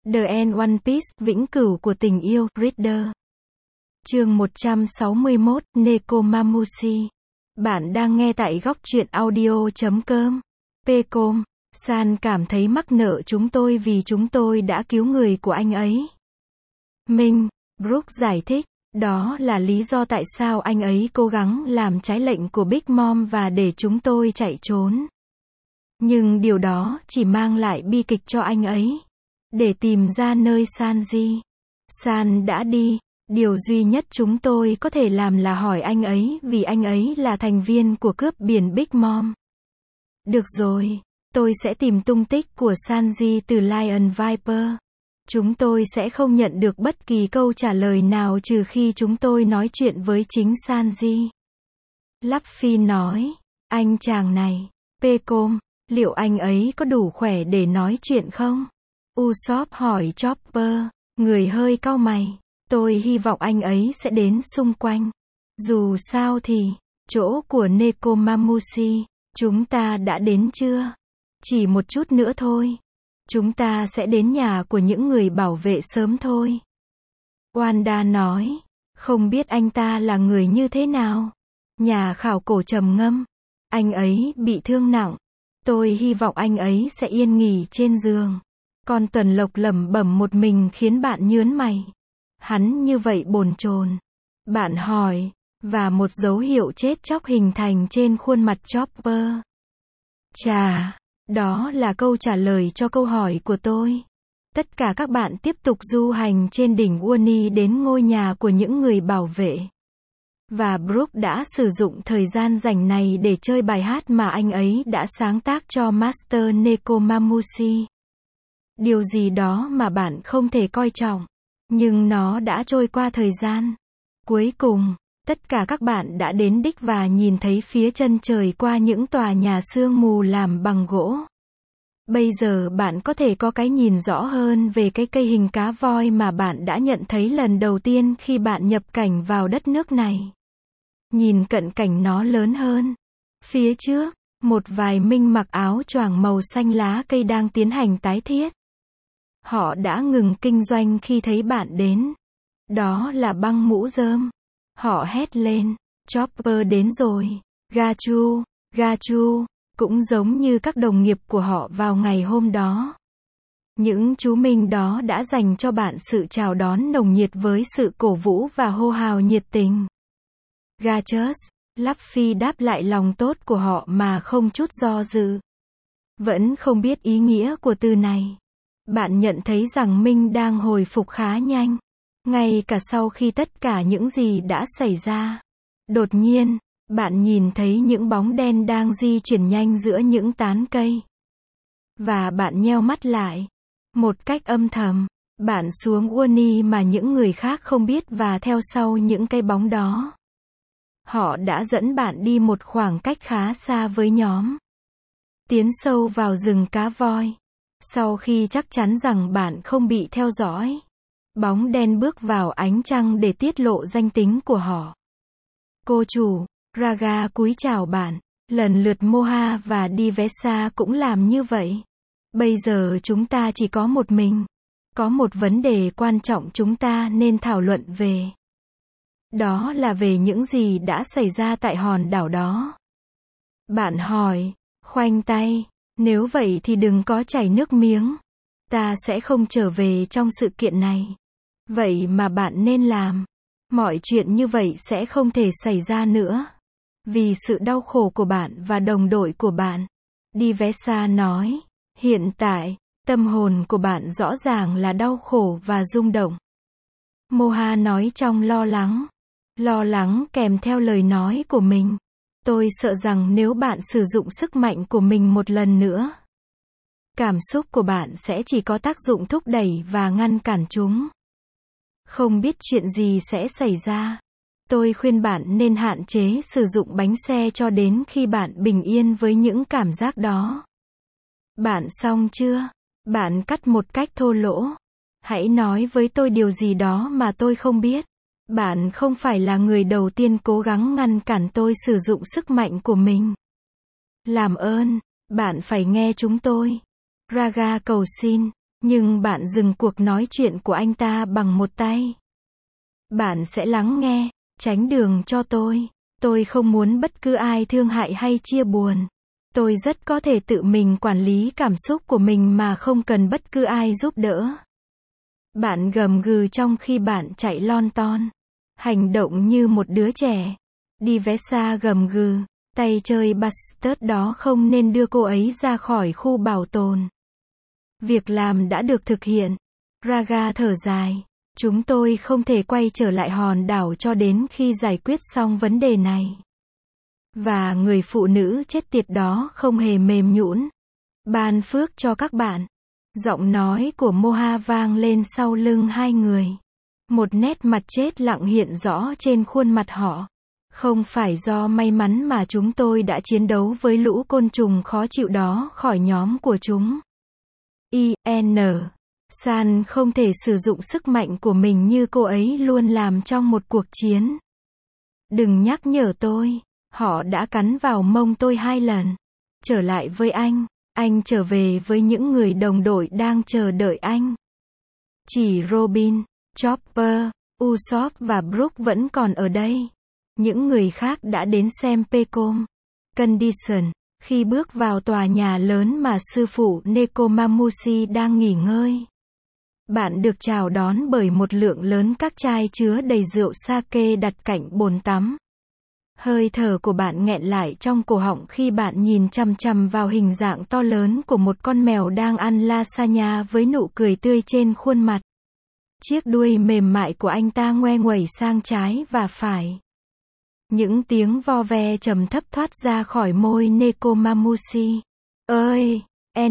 The End One Piece, vĩnh cửu của tình yêu, Reader. Chương 161, Nekomamushi. Bạn đang nghe tại góc truyện audio.com. Pecom, San cảm thấy mắc nợ chúng tôi vì chúng tôi đã cứu người của anh ấy. Minh, Brook giải thích, đó là lý do tại sao anh ấy cố gắng làm trái lệnh của Big Mom và để chúng tôi chạy trốn. Nhưng điều đó chỉ mang lại bi kịch cho anh ấy. Để tìm ra nơi Sanji. San đã đi. Điều duy nhất chúng tôi có thể làm là hỏi anh ấy vì anh ấy là thành viên của cướp biển Big Mom. Được rồi, tôi sẽ tìm tung tích của Sanji từ Lion Viper. Chúng tôi sẽ không nhận được bất kỳ câu trả lời nào trừ khi chúng tôi nói chuyện với chính Sanji. Luffy nói, anh chàng này, Pecom, liệu anh ấy có đủ khỏe để nói chuyện không? Usopp hỏi Chopper, người hơi cau mày. Tôi hy vọng anh ấy sẽ đến xung quanh. Dù sao thì, chỗ của Nekomamushi, chúng ta đã đến chưa? Chỉ một chút nữa thôi. Chúng ta sẽ đến nhà của những người bảo vệ sớm thôi. Wanda nói, không biết anh ta là người như thế nào. Nhà khảo cổ trầm ngâm. Anh ấy bị thương nặng. Tôi hy vọng anh ấy sẽ yên nghỉ trên giường. Con Tuần Lộc lẩm bẩm một mình khiến bạn nhướng mày. Hắn như vậy bồn chồn. Bạn hỏi, và một dấu hiệu chết chóc hình thành trên khuôn mặt Chopper. Chà, đó là câu trả lời cho câu hỏi của tôi. Tất cả các bạn tiếp tục du hành trên đỉnh Uni đến ngôi nhà của những người bảo vệ. Và Brook đã sử dụng thời gian rảnh này để chơi bài hát mà anh ấy đã sáng tác cho Master Nekomamushi. Điều gì đó mà bạn không thể coi trọng. Nhưng nó đã trôi qua thời gian. Cuối cùng, tất cả các bạn đã đến đích và nhìn thấy phía chân trời qua những tòa nhà sương mù làm bằng gỗ. Bây giờ bạn có thể có cái nhìn rõ hơn về cái cây hình cá voi mà bạn đã nhận thấy lần đầu tiên khi bạn nhập cảnh vào đất nước này. Nhìn cận cảnh nó lớn hơn. Phía trước, một vài minh mặc áo choàng màu xanh lá cây đang tiến hành tái thiết. Họ đã ngừng kinh doanh khi thấy bạn đến. Đó là băng mũ rơm. Họ hét lên, Chopper đến rồi. Gachu, Gachu, cũng giống như các đồng nghiệp của họ vào ngày hôm đó. Những chú Minh đó đã dành cho bạn sự chào đón nồng nhiệt với sự cổ vũ và hô hào nhiệt tình. Gachus, Luffy đáp lại lòng tốt của họ mà không chút do dự. Vẫn không biết ý nghĩa của từ này. Bạn nhận thấy rằng Minh đang hồi phục khá nhanh. Ngay cả sau khi tất cả những gì đã xảy ra. Đột nhiên, bạn nhìn thấy những bóng đen đang di chuyển nhanh giữa những tán cây. Và bạn nheo mắt lại. Một cách âm thầm, bạn xuống Uni mà những người khác không biết và theo sau những cái bóng đó. Họ đã dẫn bạn đi một khoảng cách khá xa với nhóm. Tiến sâu vào rừng cá voi. Sau khi chắc chắn rằng bạn không bị theo dõi, bóng đen bước vào ánh trăng để tiết lộ danh tính của họ. Cô chủ, Raga cúi chào bạn. Lần lượt Moha và Divesa cũng làm như vậy. Bây giờ chúng ta chỉ có một mình. Có một vấn đề quan trọng chúng ta nên thảo luận về. Đó là về những gì đã xảy ra tại hòn đảo đó. Bạn hỏi, khoanh tay. Nếu vậy thì đừng có chảy nước miếng. Ta sẽ không trở về trong sự kiện này. Vậy mà bạn nên làm. Mọi chuyện như vậy sẽ không thể xảy ra nữa. Vì sự đau khổ của bạn và đồng đội của bạn. Divesa nói. Hiện tại, tâm hồn của bạn rõ ràng là đau khổ và rung động. Moha nói trong lo lắng. Lo lắng kèm theo lời nói của mình. Tôi sợ rằng nếu bạn sử dụng sức mạnh của mình một lần nữa, cảm xúc của bạn sẽ chỉ có tác dụng thúc đẩy và ngăn cản chúng. Không biết chuyện gì sẽ xảy ra. Tôi khuyên bạn nên hạn chế sử dụng bánh xe cho đến khi bạn bình yên với những cảm giác đó. Bạn xong chưa? Bạn cắt một cách thô lỗ. Hãy nói với tôi điều gì đó mà tôi không biết. Bạn không phải là người đầu tiên cố gắng ngăn cản tôi sử dụng sức mạnh của mình. Làm ơn, bạn phải nghe chúng tôi. Raga cầu xin. Nhưng bạn dừng cuộc nói chuyện của anh ta bằng một tay. Bạn sẽ lắng nghe, tránh đường cho tôi. Tôi không muốn bất cứ ai thương hại hay chia buồn. Tôi rất có thể tự mình quản lý cảm xúc của mình mà không cần bất cứ ai giúp đỡ. Bạn gầm gừ trong khi bạn chạy lon ton. Hành động như một đứa trẻ. Divesa gầm gừ. Tay chơi bastard đó không nên đưa cô ấy ra khỏi khu bảo tồn. Việc làm đã được thực hiện. Raga thở dài. Chúng tôi không thể quay trở lại hòn đảo cho đến khi giải quyết xong vấn đề này. Và người phụ nữ chết tiệt đó không hề mềm nhũn. Ban phước cho các bạn. Giọng nói của Moha vang lên sau lưng hai người. Một nét mặt chết lặng hiện rõ trên khuôn mặt họ. Không phải do may mắn mà chúng tôi đã chiến đấu với lũ côn trùng khó chịu đó khỏi nhóm của chúng. San không thể sử dụng sức mạnh của mình như cô ấy luôn làm trong một cuộc chiến. Đừng nhắc nhở tôi. Họ đã cắn vào mông tôi 2 lần. Trở lại với anh trở về với những người đồng đội đang chờ đợi anh. Chỉ Robin, Chopper, Usopp và Brook vẫn còn ở đây. Những người khác đã đến xem Pecom Condition. Khi bước vào tòa nhà lớn mà sư phụ Nekomamushi đang nghỉ ngơi. Bạn được chào đón bởi một lượng lớn các chai chứa đầy rượu sake đặt cạnh bồn tắm. Hơi thở của bạn nghẹn lại trong cổ họng khi bạn nhìn chằm chằm vào hình dạng to lớn của một con mèo đang ăn lasagna với nụ cười tươi trên khuôn mặt. Chiếc đuôi mềm mại của anh ta ngoe nguẩy sang trái và phải. Những tiếng vo ve trầm thấp thoát ra khỏi môi Nekomamushi. Ơi!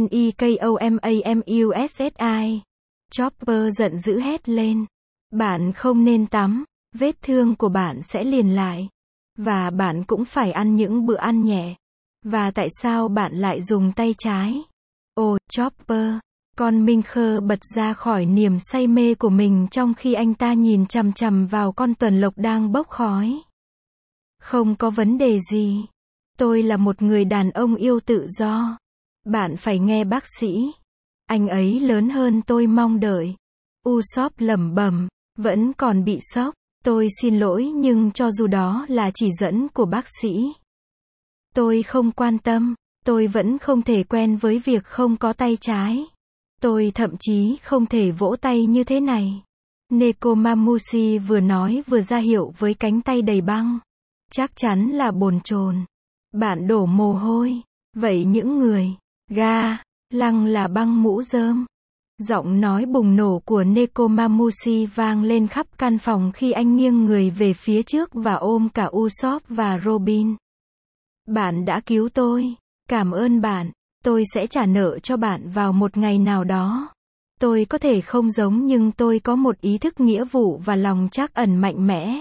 Nekomamushi. Chopper giận dữ hét lên. Bạn không nên tắm, vết thương của bạn sẽ liền lại. Và bạn cũng phải ăn những bữa ăn nhẹ. Và tại sao bạn lại dùng tay trái? Ồ, Chopper! Con Minh Khơ bật ra khỏi niềm say mê của mình trong khi anh ta nhìn chằm chằm vào con tuần lộc đang bốc khói. Không có vấn đề gì. Tôi là một người đàn ông yêu tự do. Bạn phải nghe bác sĩ. Anh ấy lớn hơn tôi mong đợi. Usopp lẩm bẩm, vẫn còn bị sốc. Tôi xin lỗi nhưng cho dù đó là chỉ dẫn của bác sĩ. Tôi không quan tâm. Tôi vẫn không thể quen với việc không có tay trái. Tôi thậm chí không thể vỗ tay như thế này. Nekomamushi vừa nói vừa ra hiệu với cánh tay đầy băng. Chắc chắn là bồn chồn. Bạn đổ mồ hôi. Vậy những người lăng là băng mũ rơm. Giọng nói bùng nổ của Nekomamushi vang lên khắp căn phòng khi anh nghiêng người về phía trước và ôm cả Usopp và Robin. Bạn đã cứu tôi. Cảm ơn bạn. Tôi sẽ trả nợ cho bạn vào một ngày nào đó. Tôi có thể không giống nhưng tôi có một ý thức nghĩa vụ và lòng trắc ẩn mạnh mẽ.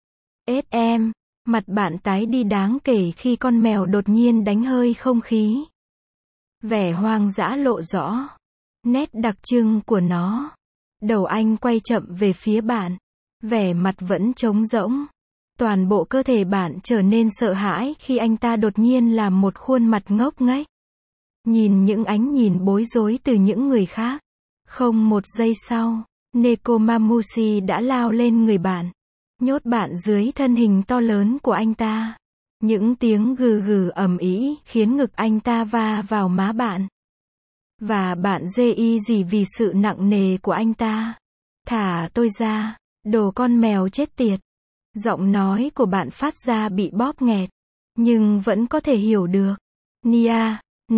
SM. Mặt bạn tái đi đáng kể khi con mèo đột nhiên đánh hơi không khí. Vẻ hoang dã lộ rõ. Nét đặc trưng của nó. Đầu anh quay chậm về phía bạn. Vẻ mặt vẫn trống rỗng. Toàn bộ cơ thể bạn trở nên sợ hãi khi anh ta đột nhiên làm một khuôn mặt ngốc nghếch. Nhìn những ánh nhìn bối rối từ những người khác. Không một giây sau, Nekomamushi đã lao lên người bạn. Nhốt bạn dưới thân hình to lớn của anh ta. Những tiếng gừ gừ ầm ĩ khiến ngực anh ta va vào má bạn. Và bạn dê y gì vì sự nặng nề của anh ta. Thả tôi ra, đồ con mèo chết tiệt. Giọng nói của bạn phát ra bị bóp nghẹt. Nhưng vẫn có thể hiểu được. Nia,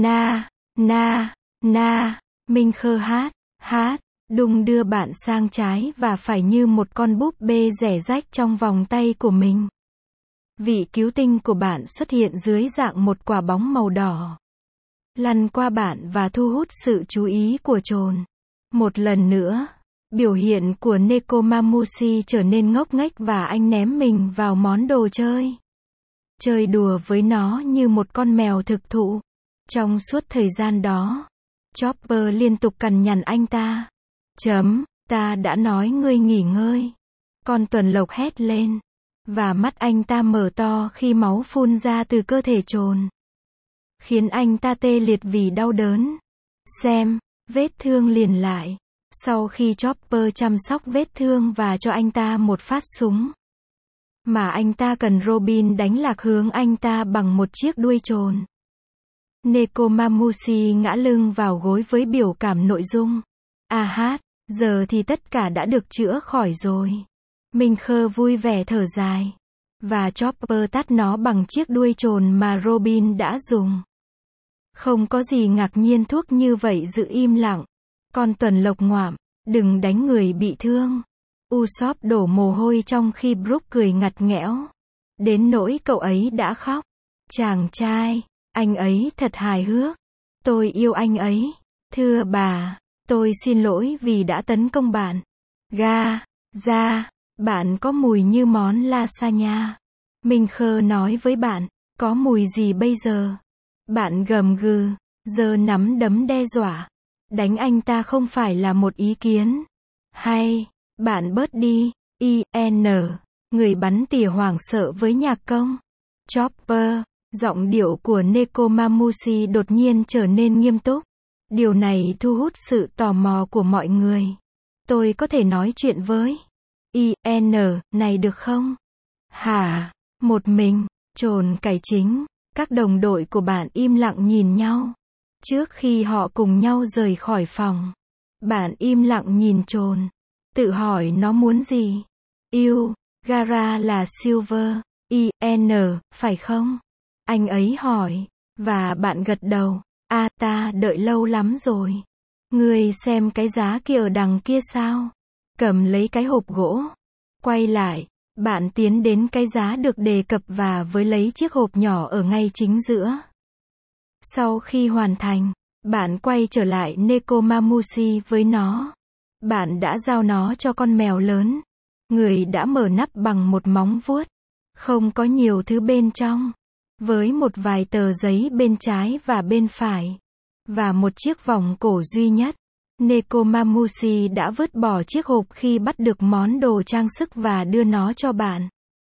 Minh Khơ hát. Đung đưa bạn sang trái và phải như một con búp bê rẻ rách trong vòng tay của mình. Vị cứu tinh của bạn xuất hiện dưới dạng một quả bóng màu đỏ. Lăn qua bạn và thu hút sự chú ý của trồn. Một lần nữa, biểu hiện của Nekomamushi trở nên ngốc nghếch và anh ném mình vào món đồ chơi. Chơi đùa với nó như một con mèo thực thụ. Trong suốt thời gian đó, Chopper liên tục cằn nhằn anh ta. Ta đã nói ngươi nghỉ ngơi. Con tuần lộc hét lên. Và mắt anh ta mở to khi máu phun ra từ cơ thể trồn. Khiến anh ta tê liệt vì đau đớn. Xem, vết thương liền lại. Sau khi Chopper chăm sóc vết thương và cho anh ta một phát súng mà anh ta cần, Robin đánh lạc hướng anh ta bằng một chiếc đuôi chồn. Nekomamushi ngã lưng vào gối với biểu cảm nội dung. Giờ thì tất cả đã được chữa khỏi rồi. Minh Khơ vui vẻ thở dài. Và Chopper tát nó bằng chiếc đuôi chồn mà Robin đã dùng. Không có gì ngạc nhiên, thuốc như vậy giữ im lặng. Con tuần lộc ngoạm, đừng đánh người bị thương. Usopp đổ mồ hôi trong khi Brook cười ngặt nghẽo. Đến nỗi cậu ấy đã khóc. Chàng trai, anh ấy thật hài hước. Tôi yêu anh ấy. Thưa bà, tôi xin lỗi vì đã tấn công bạn. Ra, bạn có mùi như món lasagna. Minh Khơ nói với bạn, có mùi gì bây giờ? Bạn gầm gừ, giơ nắm đấm đe dọa. Đánh anh ta không phải là một ý kiến. Hay, bạn bớt đi, người bắn tỉa hoảng sợ với nhạc công. Chopper, giọng điệu của Nekomamushi đột nhiên trở nên nghiêm túc. Điều này thu hút sự tò mò của mọi người. Tôi có thể nói chuyện với này được không? Hả? Một mình, trồn cải chính. Các đồng đội của bạn im lặng nhìn nhau. Trước khi họ cùng nhau rời khỏi phòng, bạn im lặng nhìn trồn. Tự hỏi nó muốn gì? Yêu, Gaara là Silver, phải không? Anh ấy hỏi. Và bạn gật đầu. Ta đợi lâu lắm rồi. Ngươi xem cái giá kia ở đằng kia sao? Cầm lấy cái hộp gỗ. Quay lại. Bạn tiến đến cái giá được đề cập và với lấy chiếc hộp nhỏ ở ngay chính giữa. Sau khi hoàn thành, bạn quay trở lại Nekomamushi với nó. Bạn đã giao nó cho con mèo lớn. Người đã mở nắp bằng một móng vuốt. Không có nhiều thứ bên trong. Với một vài tờ giấy bên trái và bên phải. Và một chiếc vòng cổ duy nhất. Nekomamushi đã vứt bỏ chiếc hộp khi bắt được món đồ trang sức và đưa nó cho bạn.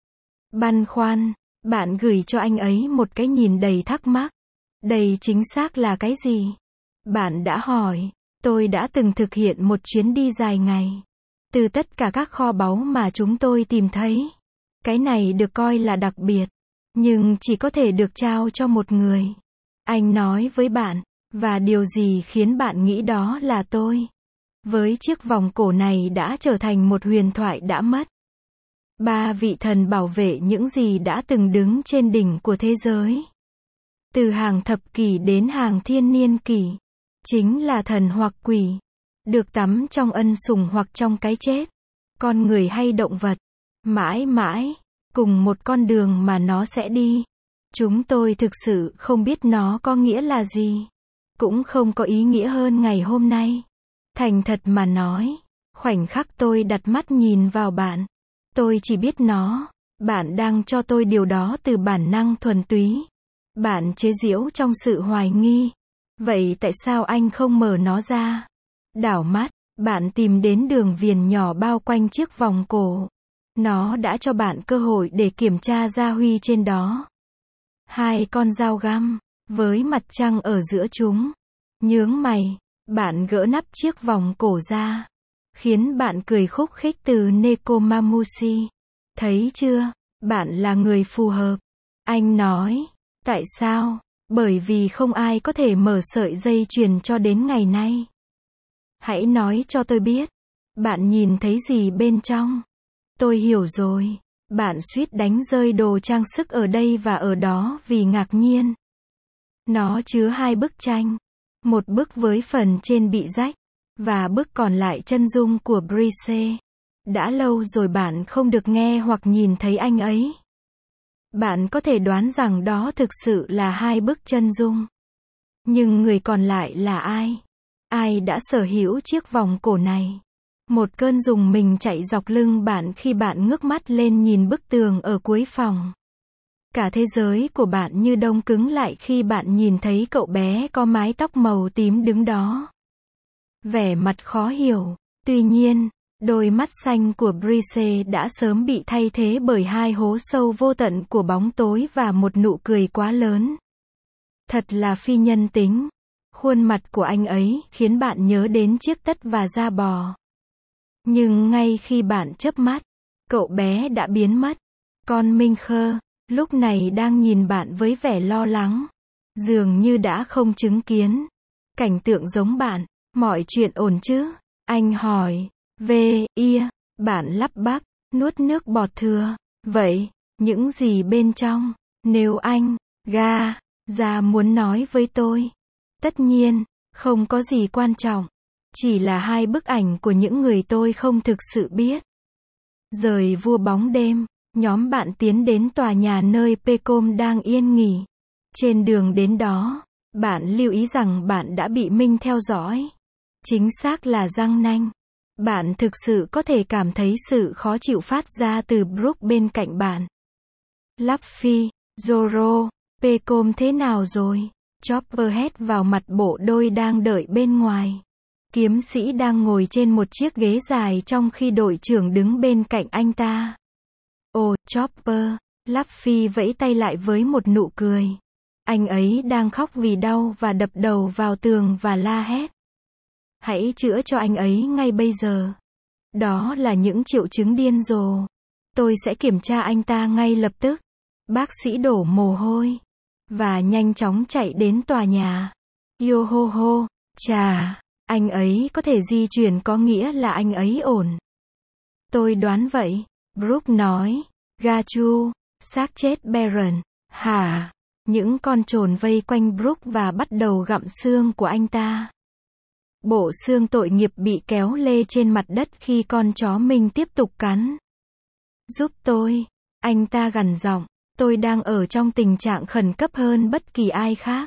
Băn khoăn, bạn gửi cho anh ấy một cái nhìn đầy thắc mắc. Đây chính xác là cái gì? Bạn đã hỏi. Tôi đã từng thực hiện một chuyến đi dài ngày. Từ tất cả các kho báu mà chúng tôi tìm thấy. Cái này được coi là đặc biệt. Nhưng chỉ có thể được trao cho một người. Anh nói với bạn. Và điều gì khiến bạn nghĩ đó là tôi? Với chiếc vòng cổ này đã trở thành một huyền thoại đã mất. 3 vị thần bảo vệ những gì đã từng đứng trên đỉnh của thế giới. Từ hàng thập kỷ đến hàng thiên niên kỷ. Chính là thần hoặc quỷ. Được tắm trong ân sủng hoặc trong cái chết. Con người hay động vật. Mãi mãi. Cùng một con đường mà nó sẽ đi. Chúng tôi thực sự không biết nó có nghĩa là gì. Cũng không có ý nghĩa hơn ngày hôm nay. Thành thật mà nói. Khoảnh khắc tôi đặt mắt nhìn vào bạn. Tôi chỉ biết nó. Bạn đang cho tôi điều đó từ bản năng thuần túy. Bạn chế giễu trong sự hoài nghi. Vậy tại sao anh không mở nó ra? Đảo mắt, bạn tìm đến đường viền nhỏ bao quanh chiếc vòng cổ. Nó đã cho bạn cơ hội để kiểm tra gia huy trên đó. 2 con dao găm, với mặt trăng ở giữa chúng. Nhướng mày, bạn gỡ nắp chiếc vòng cổ ra. Khiến bạn cười khúc khích từ Nekomamushi. Thấy chưa, bạn là người phù hợp. Anh nói. Tại sao? Bởi vì không ai có thể mở sợi dây chuyền cho đến ngày nay. Hãy nói cho tôi biết. Bạn nhìn thấy gì bên trong? Tôi hiểu rồi. Bạn suýt đánh rơi đồ trang sức ở đây và ở đó vì ngạc nhiên. Nó chứa 2 bức tranh. Một bức với phần trên bị rách. Và bức còn lại chân dung của Brice. Đã lâu rồi bạn không được nghe hoặc nhìn thấy anh ấy. Bạn có thể đoán rằng đó thực sự là 2 bức chân dung. Nhưng người còn lại là ai? Ai đã sở hữu chiếc vòng cổ này? Một cơn rùng mình chạy dọc lưng bạn khi bạn ngước mắt lên nhìn bức tường ở cuối phòng. Cả thế giới của bạn như đông cứng lại khi bạn nhìn thấy cậu bé có mái tóc màu tím đứng đó. Vẻ mặt khó hiểu. Tuy nhiên, đôi mắt xanh của Brice đã sớm bị thay thế bởi 2 hố sâu vô tận của bóng tối và một nụ cười quá lớn. Thật là phi nhân tính. Khuôn mặt của anh ấy khiến bạn nhớ đến chiếc tất và da bò. Nhưng ngay khi bạn chớp mắt, cậu bé đã biến mất. Con Minh Khơ, lúc này đang nhìn bạn với vẻ lo lắng. Dường như đã không chứng kiến cảnh tượng giống bạn. Mọi chuyện ổn chứ? Anh hỏi. Bạn lắp bắp, nuốt nước bọt thừa. Vậy, những gì bên trong? Nếu anh, ra muốn nói với tôi. Tất nhiên, không có gì quan trọng. Chỉ là 2 bức ảnh của những người tôi không thực sự biết. Rời vua bóng đêm, nhóm bạn tiến đến tòa nhà nơi Pecom đang yên nghỉ. Trên đường đến đó, bạn lưu ý rằng bạn đã bị Minh theo dõi. Chính xác là răng nanh. Bạn thực sự có thể cảm thấy sự khó chịu phát ra từ Brooke bên cạnh bạn. Luffy, Zoro, Pecom thế nào rồi? Chopper hét vào mặt bộ đôi đang đợi bên ngoài. Kiếm sĩ đang ngồi trên một chiếc ghế dài trong khi đội trưởng đứng bên cạnh anh ta. Ồ, Chopper, Luffy vẫy tay lại với một nụ cười. Anh ấy đang khóc vì đau và đập đầu vào tường và la hét. Hãy chữa cho anh ấy ngay bây giờ. Đó là những triệu chứng điên rồ. Tôi sẽ kiểm tra anh ta ngay lập tức. Bác sĩ đổ mồ hôi và nhanh chóng chạy đến tòa nhà. Yo-ho-ho, chà, anh ấy có thể di chuyển có nghĩa là anh ấy ổn. Tôi đoán vậy, Brooke nói. Gachu, xác chết Baron. Hả? Những con trồn vây quanh Brooke và bắt đầu gặm xương của anh ta. Bộ xương tội nghiệp bị kéo lê trên mặt đất khi con chó mình tiếp tục cắn. Giúp tôi, anh ta gằn giọng. Tôi đang ở trong tình trạng khẩn cấp hơn bất kỳ ai khác.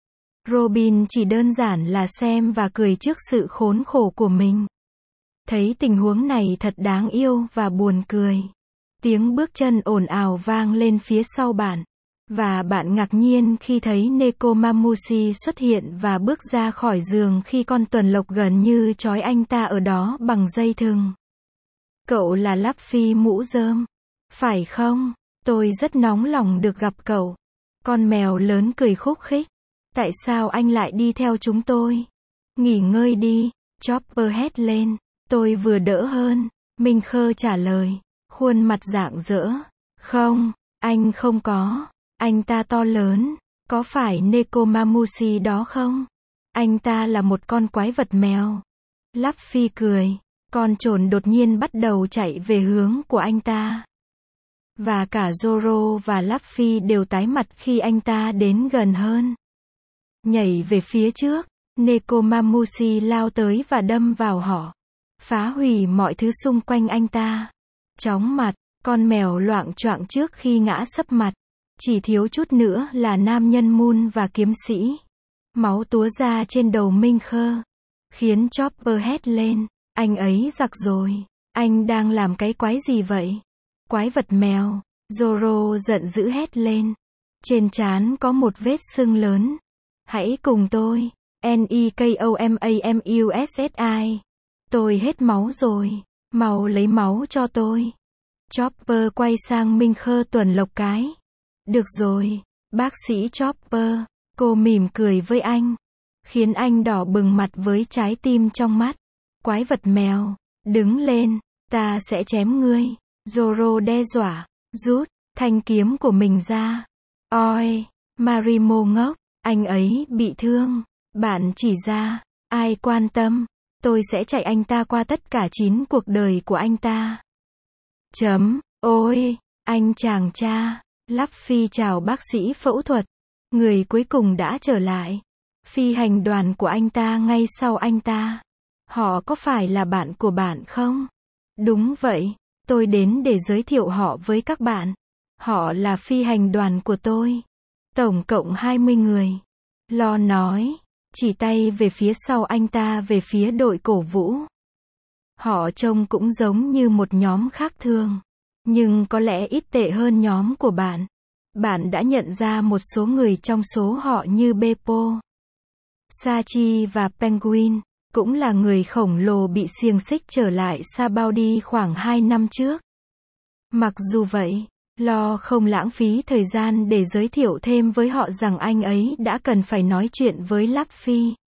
Robin chỉ đơn giản là xem và cười trước sự khốn khổ của mình. Thấy tình huống này thật đáng yêu và buồn cười. Tiếng bước chân ồn ào vang lên phía sau bạn. Và bạn ngạc nhiên khi thấy Nekomamushi xuất hiện và bước ra khỏi giường khi con tuần lộc gần như trói anh ta ở đó bằng dây thừng. Cậu là Luffy mũ rơm, phải không? Tôi rất nóng lòng được gặp cậu. Con mèo lớn cười khúc khích. Tại sao anh lại đi theo chúng tôi? Nghỉ ngơi đi, Chopper hét lên. Tôi vừa đỡ hơn, Minh Khơ trả lời, khuôn mặt rạng rỡ. Không, anh không có. Anh ta to lớn, có phải Nekomamushi đó không? Anh ta là một con quái vật mèo. Luffy cười. Con trồn đột nhiên bắt đầu chạy về hướng của anh ta. Và cả Zoro và Luffy đều tái mặt khi anh ta đến gần hơn. Nhảy về phía trước, Nekomamushi lao tới và đâm vào họ. Phá hủy mọi thứ xung quanh anh ta. Chóng mặt, con mèo loạng choạng trước khi ngã sấp mặt. Chỉ thiếu chút nữa là nam nhân Moon và kiếm sĩ. Máu túa ra trên đầu Minh Khơ. Khiến Chopper hét lên. Anh ấy giặc rồi. Anh đang làm cái quái gì vậy? Quái vật mèo. Zoro giận dữ hét lên. Trên trán có một vết sưng lớn. Hãy cùng tôi. Nekomamushi. Tôi hết máu rồi. Mau lấy máu cho tôi. Chopper quay sang Minh Khơ tuần lộc cái. Được rồi, bác sĩ Chopper. Cô mỉm cười với anh. Khiến anh đỏ bừng mặt với trái tim trong mắt. Quái vật mèo, đứng lên, ta sẽ chém ngươi. Zoro đe dọa, rút thanh kiếm của mình ra. Oi, Marimo ngốc, anh ấy bị thương. Bạn chỉ ra, ai quan tâm, tôi sẽ chạy anh ta qua tất cả 9 cuộc đời của anh ta. Ôi, anh chàng cha. Luffy chào bác sĩ phẫu thuật. Người cuối cùng đã trở lại. Phi hành đoàn của anh ta ngay sau anh ta. Họ có phải là bạn của bạn không? Đúng vậy, tôi đến để giới thiệu họ với các bạn. Họ là phi hành đoàn của tôi. Tổng cộng 20 người. Lo nói, chỉ tay về phía sau anh ta về phía đội cổ vũ. Họ trông cũng giống như một nhóm khác thường. Nhưng có lẽ ít tệ hơn nhóm của bạn. Bạn đã nhận ra một số người trong số họ như Beppo, Sachi và Penguin. Cũng là người khổng lồ bị xiềng xích trở lại Sabaody khoảng 2 năm trước. Mặc dù vậy, Lo không lãng phí thời gian để giới thiệu thêm với họ rằng anh ấy đã cần phải nói chuyện với Luffy.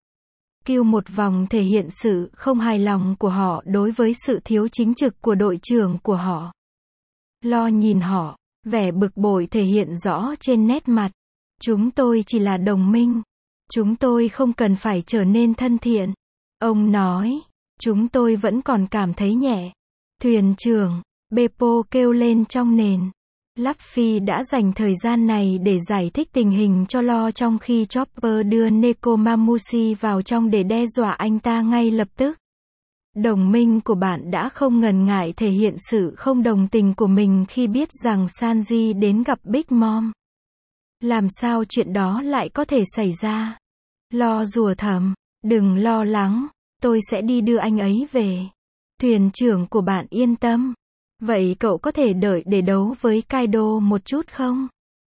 Kêu một vòng thể hiện sự không hài lòng của họ đối với sự thiếu chính trực của đội trưởng của họ. Lo nhìn họ, vẻ bực bội thể hiện rõ trên nét mặt. Chúng tôi chỉ là đồng minh. Chúng tôi không cần phải trở nên thân thiện. Ông nói, chúng tôi vẫn còn cảm thấy nhẹ. Thuyền trưởng, Beppo kêu lên trong nền. Luffy đã dành thời gian này để giải thích tình hình cho Lo trong khi Chopper đưa Nekomamushi vào trong để đe dọa anh ta ngay lập tức. Đồng minh của bạn đã không ngần ngại thể hiện sự không đồng tình của mình khi biết rằng Sanji đến gặp Big Mom. Làm sao chuyện đó lại có thể xảy ra? Lo rủa thầm, đừng lo lắng, tôi sẽ đi đưa anh ấy về. Thuyền trưởng của bạn yên tâm. Vậy cậu có thể đợi để đấu với Kaido một chút không?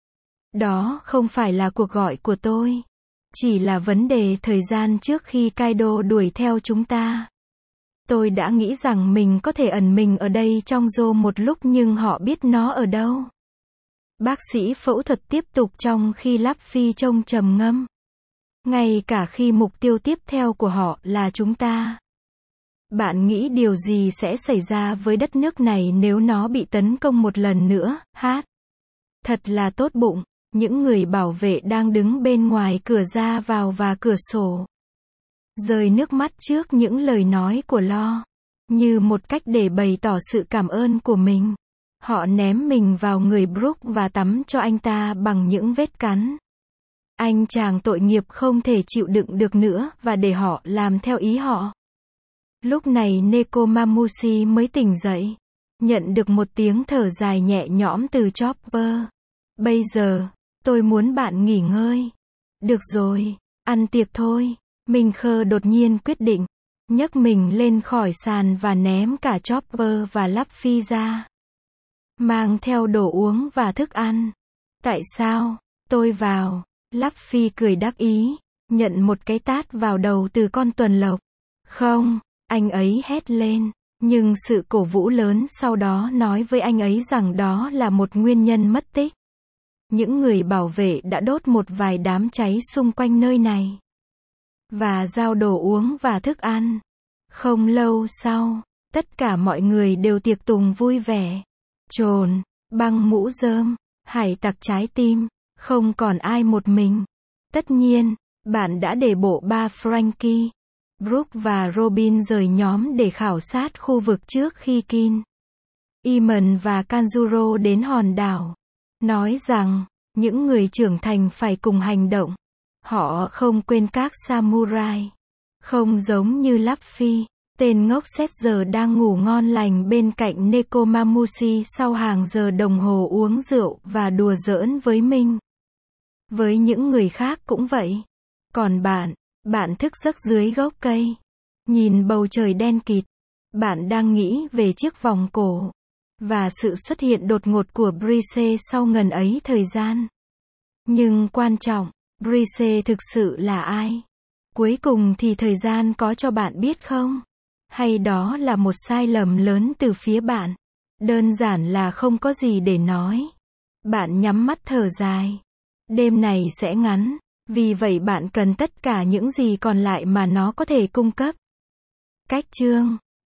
Đó không phải là cuộc gọi của tôi. Chỉ là vấn đề thời gian trước khi Kaido đuổi theo chúng ta. Tôi đã nghĩ rằng mình có thể ẩn mình ở đây trong Zoro một lúc nhưng họ biết nó ở đâu. Bác sĩ phẫu thuật tiếp tục trong khi Luffy trông trầm ngâm. Ngay cả khi mục tiêu tiếp theo của họ là chúng ta. Bạn nghĩ điều gì sẽ xảy ra với đất nước này nếu nó bị tấn công một lần nữa, hát? Thật là tốt bụng, những người bảo vệ đang đứng bên ngoài cửa ra vào và cửa sổ. Rơi nước mắt trước những lời nói của Lo. Như một cách để bày tỏ sự cảm ơn của mình. Họ ném mình vào người Brook và tắm cho anh ta bằng những vết cắn. Anh chàng tội nghiệp không thể chịu đựng được nữa và để họ làm theo ý họ. Lúc này Nekomamushi mới tỉnh dậy. Nhận được một tiếng thở dài nhẹ nhõm từ Chopper. Bây giờ, tôi muốn bạn nghỉ ngơi. Được rồi, ăn tiệc thôi. Minh Khơ đột nhiên quyết định. Nhấc mình lên khỏi sàn và ném cả Chopper và Luffy ra. Mang theo đồ uống và thức ăn. Tại sao? Tôi vào. Luffy cười đắc ý. Nhận một cái tát vào đầu từ con tuần lộc. Không. Anh ấy hét lên, nhưng sự cổ vũ lớn sau đó nói với anh ấy rằng đó là một nguyên nhân mất tích. Những người bảo vệ đã đốt một vài đám cháy xung quanh nơi này. Và giao đồ uống và thức ăn. Không lâu sau, tất cả mọi người đều tiệc tùng vui vẻ. Trồn, băng mũ rơm, hải tặc trái tim, không còn ai một mình. Tất nhiên, bạn đã để bộ ba Frankie. Brook và Robin rời nhóm để khảo sát khu vực trước khi Kin, Iman và Kanjuro đến hòn đảo. Nói rằng, những người trưởng thành phải cùng hành động. Họ không quên các samurai. Không giống như Luffy, tên ngốc Sét giờ đang ngủ ngon lành bên cạnh Nekomamushi sau hàng giờ đồng hồ uống rượu và đùa giỡn với mình. Với những người khác cũng vậy. Còn bạn thức giấc dưới gốc cây. Nhìn bầu trời đen kịt. Bạn đang nghĩ về chiếc vòng cổ. Và sự xuất hiện đột ngột của Brice sau ngần ấy thời gian. Nhưng quan trọng, Brice thực sự là ai? Cuối cùng thì thời gian có cho bạn biết không? Hay đó là một sai lầm lớn từ phía bạn? Đơn giản là không có gì để nói. Bạn nhắm mắt thở dài. Đêm này sẽ ngắn. Vì vậy bạn cần tất cả những gì còn lại mà nó có thể cung cấp. Cách chương